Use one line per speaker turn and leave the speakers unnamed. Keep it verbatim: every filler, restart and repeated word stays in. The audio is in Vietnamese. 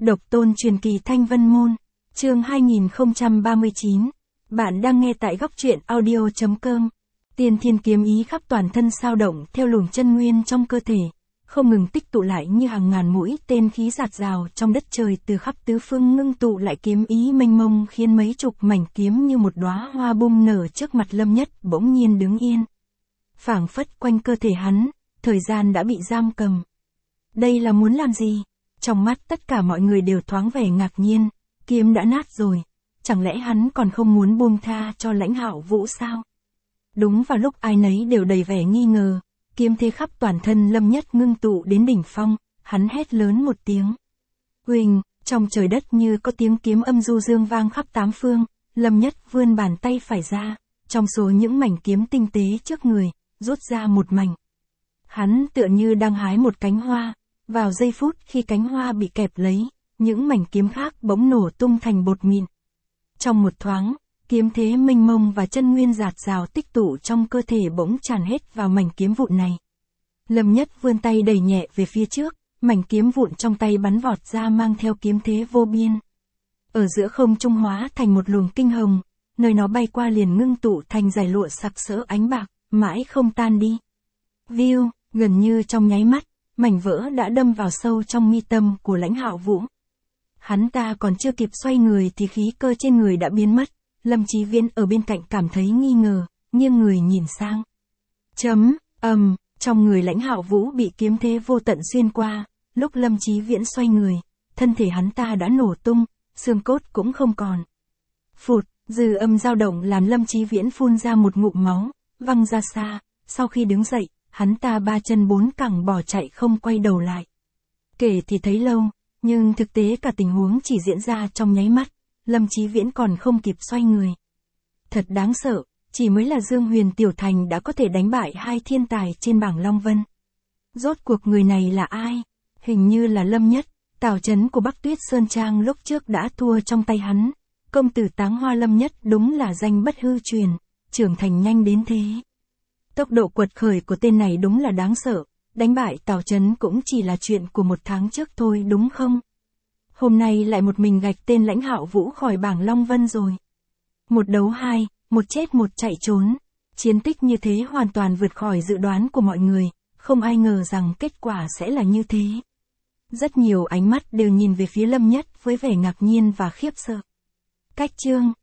Độc tôn truyền kỳ Thanh Vân Môn, chương hai nghìn không trăm ba mươi chín. Bạn đang nghe tại góc truyện audio chấm com. Tiên thiên kiếm ý khắp toàn thân sao động theo luồng chân nguyên trong cơ thể, không ngừng tích tụ lại như hàng ngàn mũi tên khí rạt rào trong đất trời, từ khắp tứ phương ngưng tụ lại kiếm ý mênh mông, khiến mấy chục mảnh kiếm như một đóa hoa bung nở trước mặt Lâm Nhất bỗng nhiên đứng yên. Phảng phất quanh cơ thể hắn, thời gian đã bị giam cầm. Đây là muốn làm gì? Trong mắt tất cả mọi người đều thoáng vẻ ngạc nhiên, kiếm đã nát rồi, chẳng lẽ hắn còn không muốn buông tha cho Lãnh Hạo Vũ sao? Đúng vào lúc ai nấy đều đầy vẻ nghi ngờ, kiếm thế khắp toàn thân Lâm Nhất ngưng tụ đến đỉnh phong, hắn hét lớn một tiếng. Huỳnh, trong trời đất như có tiếng kiếm âm du dương vang khắp tám phương, Lâm Nhất vươn bàn tay phải ra, trong số những mảnh kiếm tinh tế trước người, rút ra một mảnh. Hắn tựa như đang hái một cánh hoa. Vào giây phút khi cánh hoa bị kẹp lấy, những mảnh kiếm khác bỗng nổ tung thành bột mịn. Trong một thoáng, kiếm thế mênh mông và chân nguyên dạt dào tích tụ trong cơ thể bỗng tràn hết vào mảnh kiếm vụn này. Lâm Nhất vươn tay đẩy nhẹ về phía trước, mảnh kiếm vụn trong tay bắn vọt ra mang theo kiếm thế vô biên. Ở giữa không trung hóa thành một luồng kinh hồng, nơi nó bay qua liền ngưng tụ thành dải lụa sặc sỡ ánh bạc, mãi không tan đi. View, gần như trong nháy mắt, mảnh vỡ đã đâm vào sâu trong mi tâm của Lãnh Hạo Vũ. Hắn ta còn chưa kịp xoay người thì khí cơ trên người đã biến mất. Lâm Chí Viễn ở bên cạnh cảm thấy nghi ngờ, nghiêng người nhìn sang. Chấm, ầm, um, trong người Lãnh Hạo Vũ bị kiếm thế vô tận xuyên qua, lúc Lâm Chí Viễn xoay người, thân thể hắn ta đã nổ tung, xương cốt cũng không còn. Phụt, dư âm dao động làm Lâm Chí Viễn phun ra một ngụm máu, văng ra xa, sau khi đứng dậy, hắn ta ba chân bốn cẳng bỏ chạy không quay đầu lại. Kể thì thấy lâu, nhưng thực tế cả tình huống chỉ diễn ra trong nháy mắt, Lâm Chí Viễn còn không kịp xoay người. Thật đáng sợ, chỉ mới là Dương Huyền Tiểu Thành đã có thể đánh bại hai thiên tài trên bảng Long Vân. Rốt cuộc người này là ai? Hình như là Lâm Nhất, Tào Chấn của Bắc Tuyết Sơn Trang lúc trước đã thua trong tay hắn. Công tử Táng Hoa Lâm Nhất đúng là danh bất hư truyền, trưởng thành nhanh đến thế. Tốc độ quật khởi của tên này đúng là đáng sợ, đánh bại Tào Chấn cũng chỉ là chuyện của một tháng trước thôi đúng không? Hôm nay lại một mình gạch tên Lãnh Hạo Vũ khỏi bảng Long Vân rồi. Một đấu hai, một chết một chạy trốn. Chiến tích như thế hoàn toàn vượt khỏi dự đoán của mọi người, không ai ngờ rằng kết quả sẽ là như thế. Rất nhiều ánh mắt đều nhìn về phía Lâm Nhất với vẻ ngạc nhiên và khiếp sợ. Cách chương,